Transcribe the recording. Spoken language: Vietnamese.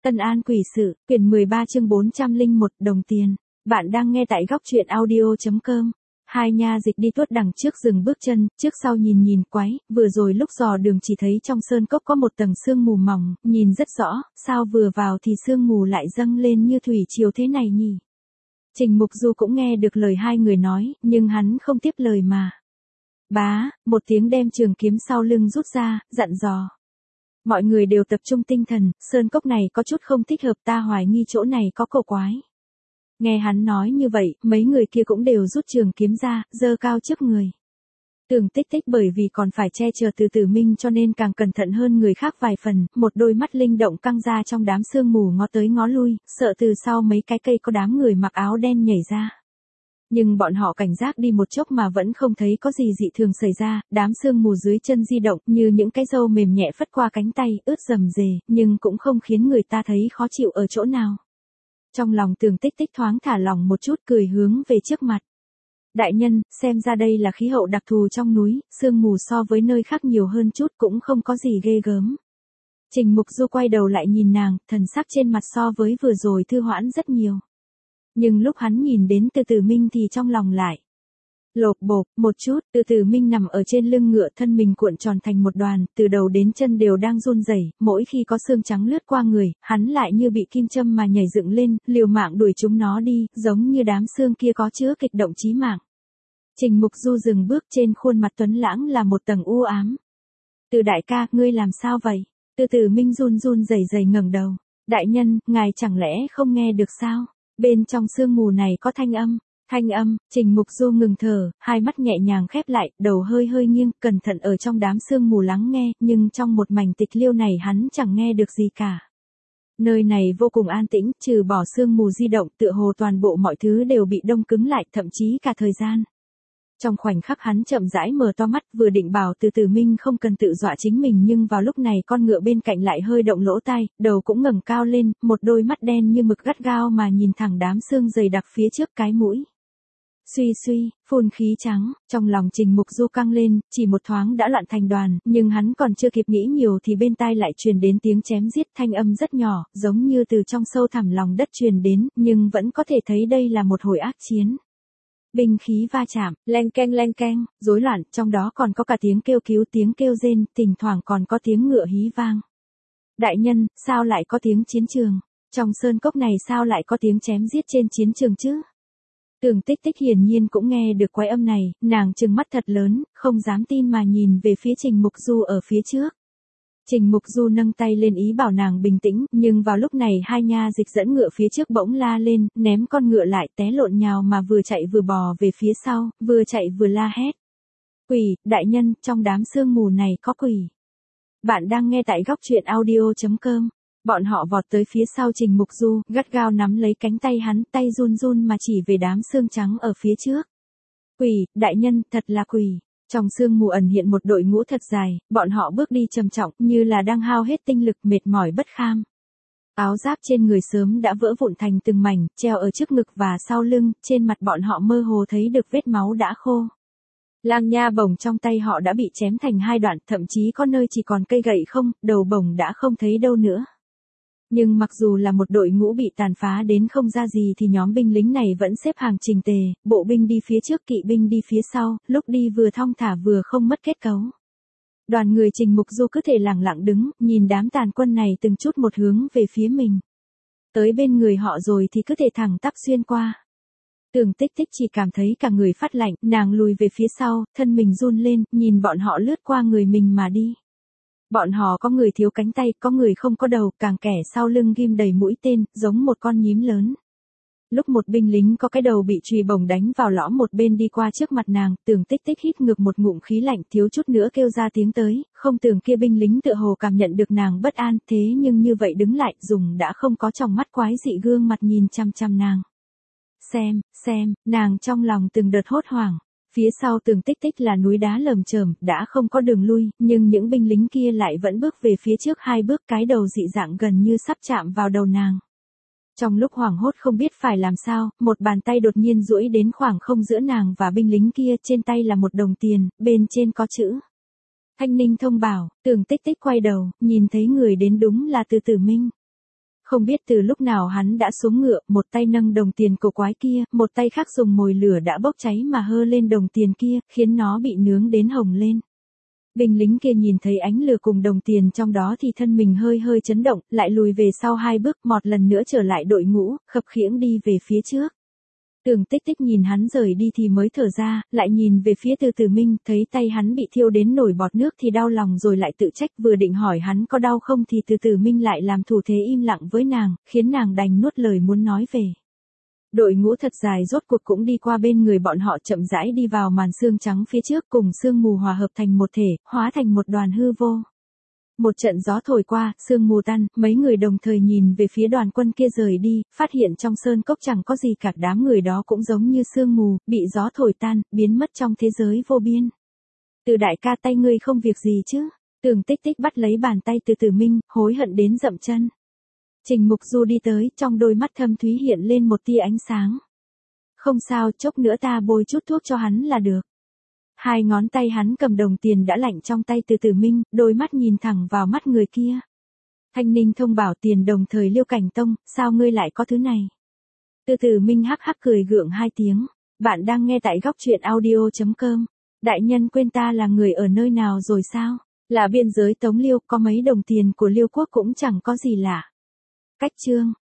Tân An Quỷ Sự, quyển 13 chương 401 đồng tiền. Bạn đang nghe tại góc truyện audio.com. Hai nha dịch đi tuốt đằng trước dừng bước chân, trước sau nhìn quái, vừa rồi lúc dò đường chỉ thấy trong sơn cốc có một tầng sương mù mỏng, nhìn rất rõ, sao vừa vào thì sương mù lại dâng lên như thủy triều thế này nhỉ? Trình Mục Du cũng nghe được lời hai người nói, nhưng hắn không tiếp lời mà. Bá, một tiếng đem trường kiếm sau lưng rút ra, dặn dò. Mọi người đều tập trung tinh thần, sơn cốc này có chút không thích hợp, ta hoài nghi chỗ này có cổ quái. Nghe hắn nói như vậy, mấy người kia cũng đều rút trường kiếm ra, giơ cao trước người. Tưởng Tích Tích bởi vì còn phải che chở từ Tử Minh cho nên càng cẩn thận hơn người khác vài phần, một đôi mắt linh động căng ra trong đám sương mù ngó tới ngó lui, sợ từ sau mấy cái cây có đám người mặc áo đen nhảy ra. Nhưng bọn họ cảnh giác đi một chốc mà vẫn không thấy có gì dị thường xảy ra, đám sương mù dưới chân di động như những cái râu mềm nhẹ phất qua cánh tay, ướt rầm rề, nhưng cũng không khiến người ta thấy khó chịu ở chỗ nào. Trong lòng Tưởng Tích Tích thoáng thả lòng một chút, cười hướng về trước mặt. Đại nhân, xem ra đây là khí hậu đặc thù trong núi, sương mù so với nơi khác nhiều hơn chút cũng không có gì ghê gớm. Trình Mục Du quay đầu lại nhìn nàng, thần sắc trên mặt so với vừa rồi thư hoãn rất nhiều. Nhưng lúc hắn nhìn đến Từ Tử Minh thì trong lòng lại lộp bộp một chút. Từ Tử Minh nằm ở trên lưng ngựa, thân mình cuộn tròn thành một đoàn, từ đầu đến chân đều đang run rẩy, mỗi khi có xương trắng lướt qua người, hắn lại như bị kim châm mà nhảy dựng lên, liều mạng đuổi chúng nó đi, giống như đám xương kia có chứa kịch động chí mạng. Trình Mục Du dừng bước, trên khuôn mặt tuấn lãng là một tầng u ám. Từ đại ca, ngươi làm sao vậy? Từ Tử Minh run rẩy ngẩng đầu. Đại nhân, ngài chẳng lẽ không nghe được sao? Bên trong sương mù này có thanh âm. Trình Mục Du ngừng thở, hai mắt nhẹ nhàng khép lại, đầu hơi nghiêng, cẩn thận ở trong đám sương mù lắng nghe, nhưng trong một mảnh tịch liêu này hắn chẳng nghe được gì cả. Nơi này vô cùng an tĩnh, trừ bỏ sương mù di động, tựa hồ toàn bộ mọi thứ đều bị đông cứng lại, thậm chí cả thời gian. Trong khoảnh khắc hắn chậm rãi mở to mắt, vừa định bảo Từ Tử Minh không cần tự dọa chính mình, nhưng vào lúc này con ngựa bên cạnh lại hơi động lỗ tai, đầu cũng ngẩng cao lên, một đôi mắt đen như mực gắt gao mà nhìn thẳng đám sương dày đặc phía trước cái mũi. Suy, phun khí trắng, trong lòng Trình Mục Du căng lên, chỉ một thoáng đã loạn thành đoàn, nhưng hắn còn chưa kịp nghĩ nhiều thì bên tai lại truyền đến tiếng chém giết, thanh âm rất nhỏ, giống như từ trong sâu thẳm lòng đất truyền đến, nhưng vẫn có thể thấy đây là một hồi ác chiến. Binh khí va chạm, len keng, rối loạn, trong đó còn có cả tiếng kêu cứu, tiếng kêu rên, thỉnh thoảng còn có tiếng ngựa hí vang. Đại nhân, sao lại có tiếng chiến trường? Trong sơn cốc này sao lại có tiếng chém giết trên chiến trường chứ? Tưởng Tích Tích hiển nhiên cũng nghe được quái âm này, nàng trừng mắt thật lớn, không dám tin mà nhìn về phía Trình Mục Du ở phía trước. Trình Mục Du nâng tay lên ý bảo nàng bình tĩnh, nhưng vào lúc này hai nha dịch dẫn ngựa phía trước bỗng la lên, ném con ngựa lại, té lộn nhào mà vừa chạy vừa bò về phía sau, vừa chạy vừa la hét. Quỷ, đại nhân, trong đám sương mù này có quỷ. Bạn đang nghe tại góc truyện audio.com. Bọn họ vọt tới phía sau Trình Mục Du, gắt gao nắm lấy cánh tay hắn, tay run mà chỉ về đám sương trắng ở phía trước. Quỷ, đại nhân, thật là quỷ. Trong sương mù ẩn hiện một đội ngũ thật dài, bọn họ bước đi trầm trọng, như là đang hao hết tinh lực, mệt mỏi bất kham. Áo giáp trên người sớm đã vỡ vụn thành từng mảnh, treo ở trước ngực và sau lưng, trên mặt bọn họ mơ hồ thấy được vết máu đã khô. Lang nha bổng trong tay họ đã bị chém thành hai đoạn, thậm chí có nơi chỉ còn cây gậy không, đầu bổng đã không thấy đâu nữa. Nhưng mặc dù là một đội ngũ bị tàn phá đến không ra gì thì nhóm binh lính này vẫn xếp hàng chỉnh tề, bộ binh đi phía trước, kỵ binh đi phía sau, lúc đi vừa thong thả vừa không mất kết cấu. Đoàn người Trình Mục Du cứ thể lặng lặng đứng, nhìn đám tàn quân này từng chút một hướng về phía mình. Tới bên người họ rồi thì cứ thể thẳng tắp xuyên qua. Tưởng Tích Tích chỉ cảm thấy cả người phát lạnh, nàng lùi về phía sau, thân mình run lên, nhìn bọn họ lướt qua người mình mà đi. Bọn họ có người thiếu cánh tay, có người không có đầu, càng kẻ sau lưng ghim đầy mũi tên, giống một con nhím lớn. Lúc một binh lính có cái đầu bị chùy bổng đánh vào lõm một bên đi qua trước mặt nàng, Tưởng Tích Tích hít ngược một ngụm khí lạnh, thiếu chút nữa kêu ra tiếng tới, không tưởng kia binh lính tựa hồ cảm nhận được nàng bất an, thế nhưng như vậy đứng lại, dùng đã không có tròng mắt quái dị gương mặt nhìn chăm nàng. Xem, nàng trong lòng từng đợt hốt hoảng. Phía sau Tưởng Tích Tích là núi đá lởm chởm, đã không có đường lui, nhưng những binh lính kia lại vẫn bước về phía trước hai bước, cái đầu dị dạng gần như sắp chạm vào đầu nàng. Trong lúc hoảng hốt không biết phải làm sao, một bàn tay đột nhiên duỗi đến khoảng không giữa nàng và binh lính kia, trên tay là một đồng tiền, bên trên có chữ Thanh Ninh thông bảo. Tưởng Tích Tích quay đầu, nhìn thấy người đến đúng là Từ Tử Minh. Không biết từ lúc nào hắn đã xuống ngựa, một tay nâng đồng tiền cổ quái kia, một tay khác dùng mồi lửa đã bốc cháy mà hơ lên đồng tiền kia, khiến nó bị nướng đến hồng lên. Binh lính kia nhìn thấy ánh lửa cùng đồng tiền trong đó thì thân mình hơi hơi chấn động, lại lùi về sau 2 bước, một lần nữa trở lại đội ngũ, khập khiễng đi về phía trước. Tưởng Tích Tích nhìn hắn rời đi thì mới thở ra, lại nhìn về phía Từ Từ Minh, thấy tay hắn bị thiêu đến nổi bọt nước thì đau lòng rồi lại tự trách, vừa định hỏi hắn có đau không thì Từ Từ Minh lại làm thủ thế im lặng với nàng, khiến nàng đành nuốt lời muốn nói về. Đội ngũ thật dài rốt cuộc cũng đi qua bên người bọn họ, chậm rãi đi vào màn sương trắng phía trước, cùng sương mù hòa hợp thành một thể, hóa thành một đoàn hư vô. Một trận gió thổi qua, sương mù tan, mấy người đồng thời nhìn về phía đoàn quân kia rời đi, phát hiện trong sơn cốc chẳng có gì cả, đám người đó cũng giống như sương mù, bị gió thổi tan, biến mất trong thế giới vô biên. Từ đại ca, tay ngươi không việc gì chứ? Tưởng Tích Tích bắt lấy bàn tay Từ Từ Minh, hối hận đến dậm chân. Trình Mục Du đi tới, trong đôi mắt thâm thúy hiện lên một tia ánh sáng. Không sao, chốc nữa ta bôi chút thuốc cho hắn là được. 2 ngón tay hắn cầm đồng tiền đã lạnh trong tay Từ Từ Minh, đôi mắt nhìn thẳng vào mắt người kia. Thanh Ninh thông bảo tiền đồng thời Liêu Cảnh Tông, sao ngươi lại có thứ này? Từ Từ Minh hắc hắc cười gượng 2 tiếng. Bạn đang nghe tại góc truyện audio.com. Đại nhân quên ta là người ở nơi nào rồi sao? Là biên giới Tống Liêu, có mấy đồng tiền của Liêu quốc cũng chẳng có gì lạ. Cách chương.